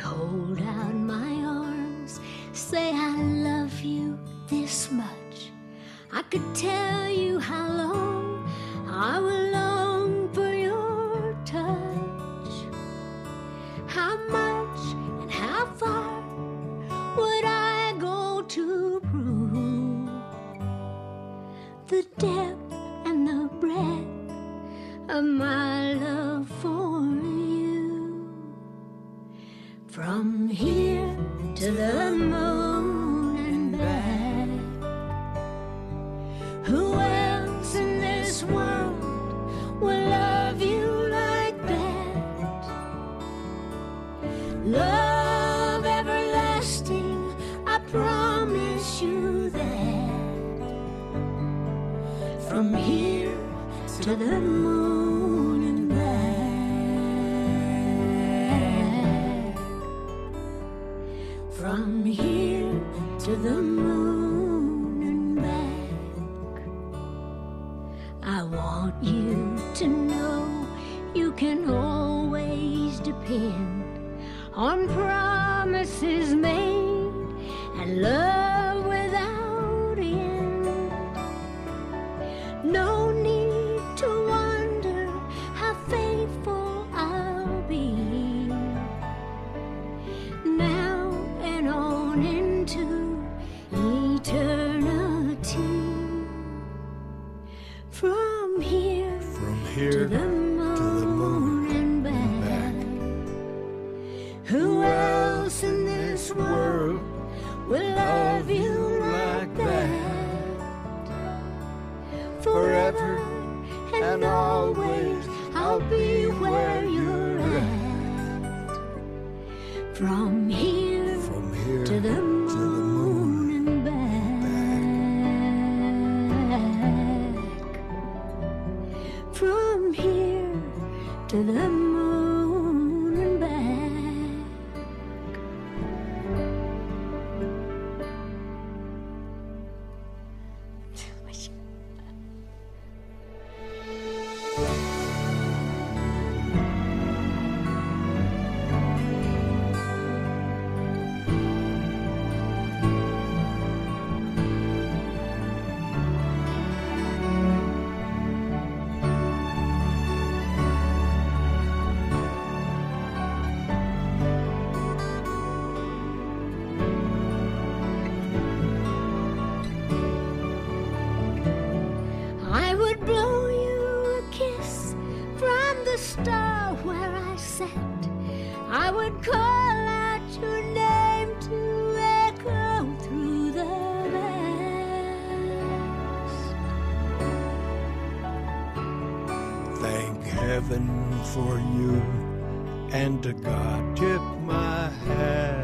hold out my arms, say I love you this much, I could tell you how long I will long for your touch. How much and how far would I go to prove the depth and the breadth of my love for you? From here to the moon and back, who else in this world will love you like that? Love everlasting, I promise you that. From here to the moon and back, from here to the moon and back. I want you to know you can always depend on promises made and love without end. No need to wonder how faithful I'll be, now and on into eternity. From here to the moon and back, who else in this world will love you like that? Forever and always I'll be where you're at. From here to the moon and back, from here to the moon and back. I would blow you a kiss from the star where I sat. I would call out your name to echo through the vast. Thank heaven for you, and to God tip my hat.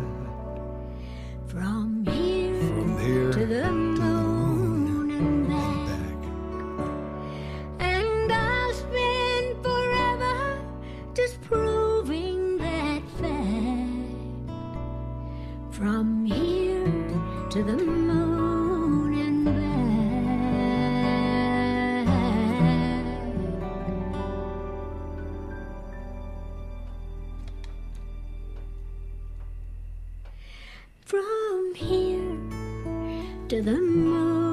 From here To to the moon and back, and I'll spend forever disproving that fact. From here to the moon and back. From here to the moon